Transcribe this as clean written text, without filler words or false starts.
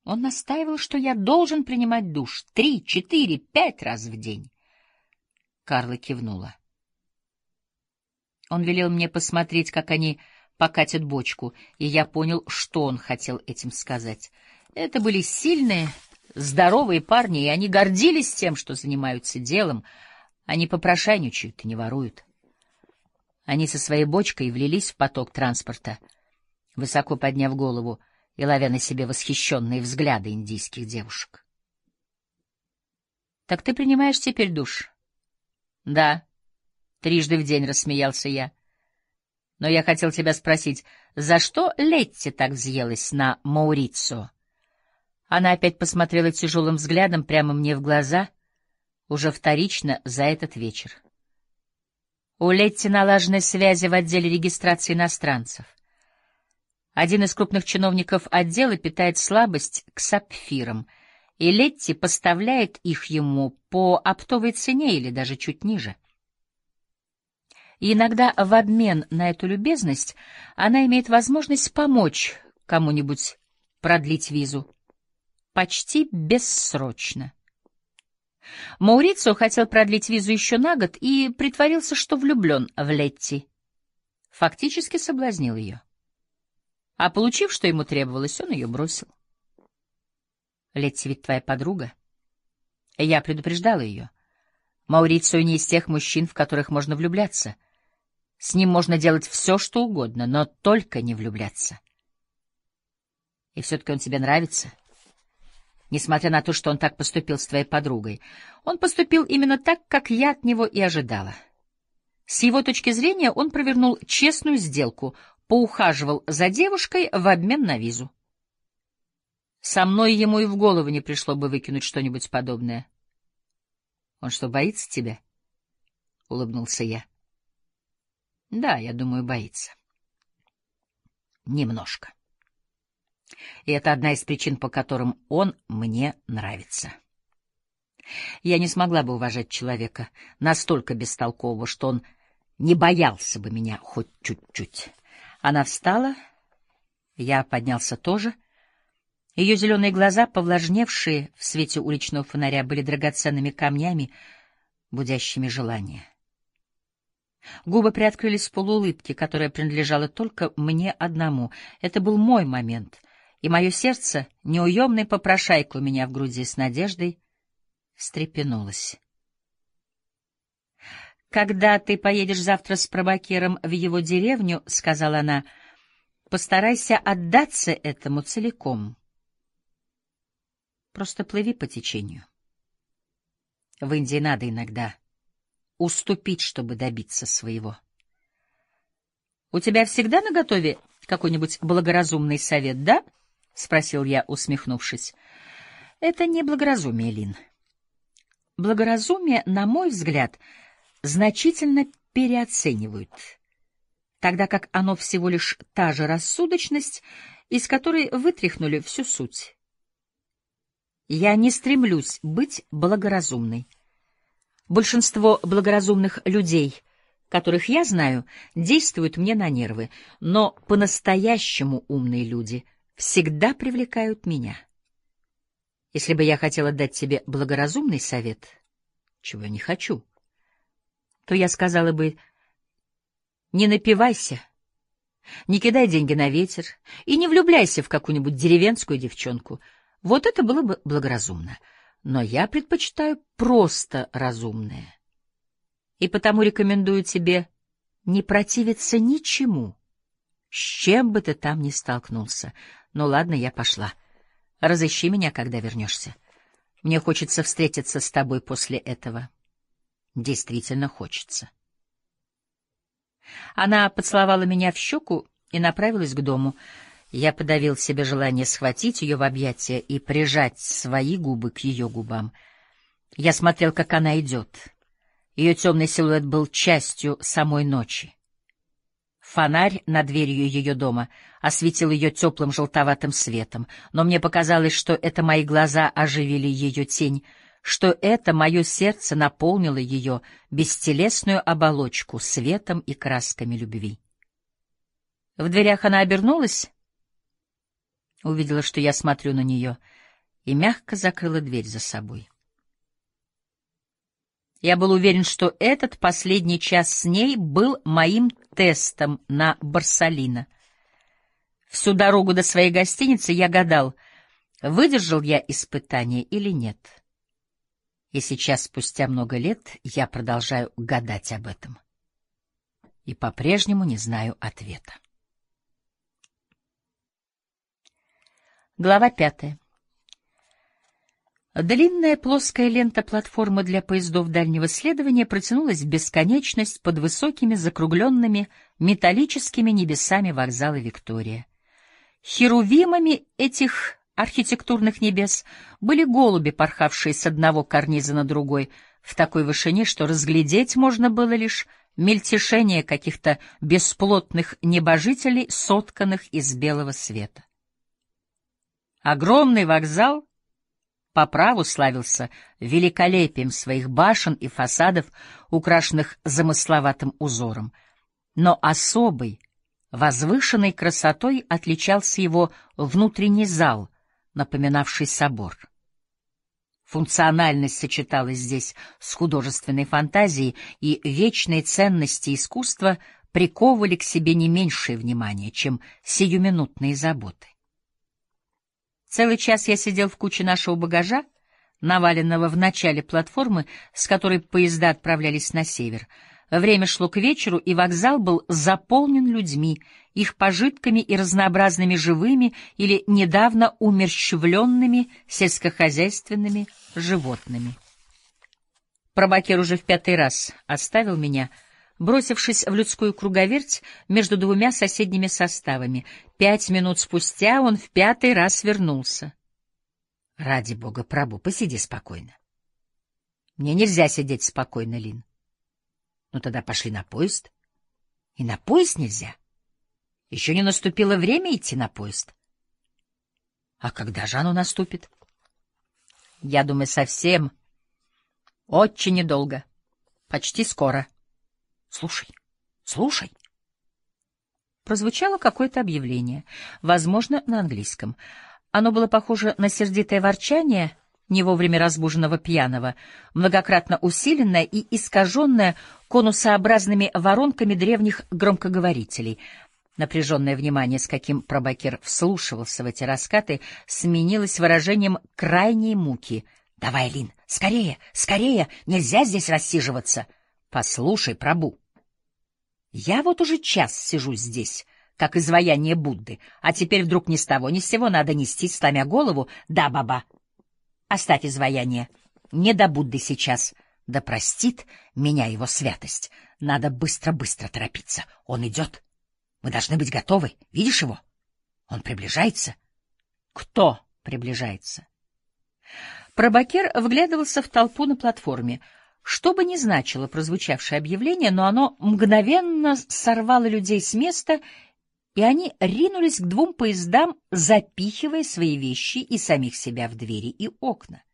Он настаивал, что я должен принимать душ 3, 4, 5 раз в день. Карла кивнула. Он велел мне посмотреть, как они покатят бочку, и я понял, что он хотел этим сказать. Это были сильные, здоровые парни, и они гордились тем, что занимаются делом. Они попрошайничают и не воруют. Они со своей бочкой влились в поток транспорта, высоко подняв голову и ловя на себе восхищенные взгляды индийских девушек. — Так ты принимаешь теперь душ? — Да, 3 в день, — рассмеялся я. — Но я хотел тебя спросить, за что Летти так взъелась на Маурицио? Она опять посмотрела тяжелым взглядом прямо мне в глаза, уже вторично за этот вечер. У Летти налажены связи в отделе регистрации иностранцев. Один из крупных чиновников отдела питает слабость к сапфирам, и Летти поставляет их ему по оптовой цене или даже чуть ниже. И иногда в обмен на эту любезность она имеет возможность помочь кому-нибудь продлить визу. Почти бессрочно. Маурицио хотел продлить визу еще на год и притворился, что влюблен в Летти. Фактически соблазнил ее. А получив, что ему требовалось, он ее бросил. Летти ведь твоя подруга. Я предупреждала ее. Маурицио не из тех мужчин, в которых можно влюбляться. С ним можно делать все, что угодно, но только не влюбляться. И все-таки он тебе нравится? Несмотря на то, что он так поступил с твоей подругой, он поступил именно так, как я от него и ожидала. С его точки зрения он провернул честную сделку, поухаживал за девушкой в обмен на визу. Со мной ему и в голову не пришло бы выкинуть что-нибудь подобное. — Он что, боится тебя? — улыбнулся я. — Да, я думаю, боится. — Немножко. И это одна из причин, по которым он мне нравится. Я не смогла бы уважать человека настолько бестолкового, что он не боялся бы меня хоть чуть-чуть. Она встала, я поднялся тоже. Ее зеленые глаза, повлажневшие в свете уличного фонаря, были драгоценными камнями, будящими желание. Губы приоткрылись в полуулыбке, которая принадлежала только мне одному. Это был мой момент, и мое сердце, неуемной попрошайкой у меня в груди с надеждой, встрепенулось. «Когда ты поедешь завтра с пробакером в его деревню, — сказала она, — постарайся отдаться этому целиком. Просто плыви по течению. В Индии надо иногда уступить, чтобы добиться своего. У тебя всегда наготове какой-нибудь благоразумный совет, да? — спросил я, усмехнувшись. — Это не благоразумие, Лин. Благоразумие, на мой взгляд, значительно переоценивают, тогда как оно всего лишь та же рассудочность, из которой вытряхнули всю суть. Я не стремлюсь быть благоразумной. Большинство благоразумных людей, которых я знаю, действуют мне на нервы, но по-настоящему умные люди всегда привлекают меня. Если бы я хотела дать тебе благоразумный совет, чего я не хочу, то я сказала бы: не напивайся, не кидай деньги на ветер и не влюбляйся в какую-нибудь деревенскую девчонку. Вот это было бы благоразумно. Но я предпочитаю просто разумное. И потому рекомендую тебе не противиться ничему, с чем бы ты там ни столкнулся. Ну ладно, я пошла. Разыщи меня, когда вернешься. Мне хочется встретиться с тобой после этого. Действительно хочется. Она поцеловала меня в щеку и направилась к дому. Я подавил в себе желание схватить ее в объятия и прижать свои губы к ее губам. Я смотрел, как она идет. Ее темный силуэт был частью самой ночи. Фонарь над дверью ее дома осветил ее теплым желтоватым светом, но мне показалось, что это мои глаза оживили ее тень, что это мое сердце наполнило ее бестелесную оболочку светом и красками любви. В дверях она обернулась, увидела, что я смотрю на нее — и мягко закрыла дверь за собой. Я был уверен, что этот последний час с ней был моим тестом на Борсалино. Всю дорогу до своей гостиницы я гадал, выдержал я испытание или нет. И сейчас, спустя много лет, я продолжаю гадать об этом. И по-прежнему не знаю ответа. Глава 5. Длинная плоская лента платформы для поездов дальнего следования протянулась в бесконечность под высокими закругленными металлическими небесами вокзала Виктория. Херувимами этих архитектурных небес были голуби, порхавшие с одного карниза на другой, в такой вышине, что разглядеть можно было лишь мельтешение каких-то бесплотных небожителей, сотканных из белого света. Огромный вокзал по праву славился великолепием своих башен и фасадов, украшенных замысловатым узором, но особой, возвышенной красотой отличался его внутренний зал, напоминавший собор. Функциональность сочеталась здесь с художественной фантазией, и вечные ценности искусства приковывали к себе не меньшее внимание, чем сиюминутные заботы. Целый час я сидел в куче нашего багажа, наваленного в начале платформы, с которой поезда отправлялись на север. Время шло к вечеру, и вокзал был заполнен людьми, их пожитками и разнообразными живыми или недавно умерщвленными сельскохозяйственными животными. Пробакер уже в 5-й раз оставил меня, бросившись в людскую круговерть между двумя соседними составами. 5 минут спустя он в 5-й раз вернулся. — Ради бога, Прабу, посиди спокойно. — Мне нельзя сидеть спокойно, Лин. — Ну тогда пошли на поезд. — И на поезд нельзя. Еще не наступило время идти на поезд. — А когда же оно наступит? — Я думаю, совсем. Очень недолго. Почти скоро. — Слушай, слушай. Прозвучало какое-то объявление, возможно, на английском. Оно было похоже на сердитое ворчание не вовремя разбуженного пьяного, многократно усиленное и искаженное конусообразными воронками древних громкоговорителей. Напряженное внимание, с каким Пробакер вслушивался в эти раскаты, сменилось выражением крайней муки. — Давай, Лин, скорее, скорее, нельзя здесь рассиживаться. — Послушай, Прабу, я вот уже час сижу здесь, как изваяние Будды, а теперь вдруг ни с того ни с сего надо нестись, сломя голову. Да, баба, оставь изваяние, не до Будды сейчас, да простит меня его святость. Надо быстро-быстро торопиться, он идет. Мы должны быть готовы, видишь его? Он приближается. Кто приближается? Пробакер вглядывался в толпу на платформе. Что бы ни значило прозвучавшее объявление, но оно мгновенно сорвало людей с места, и они ринулись к 2 поездам, запихивая свои вещи и самих себя в двери и окна.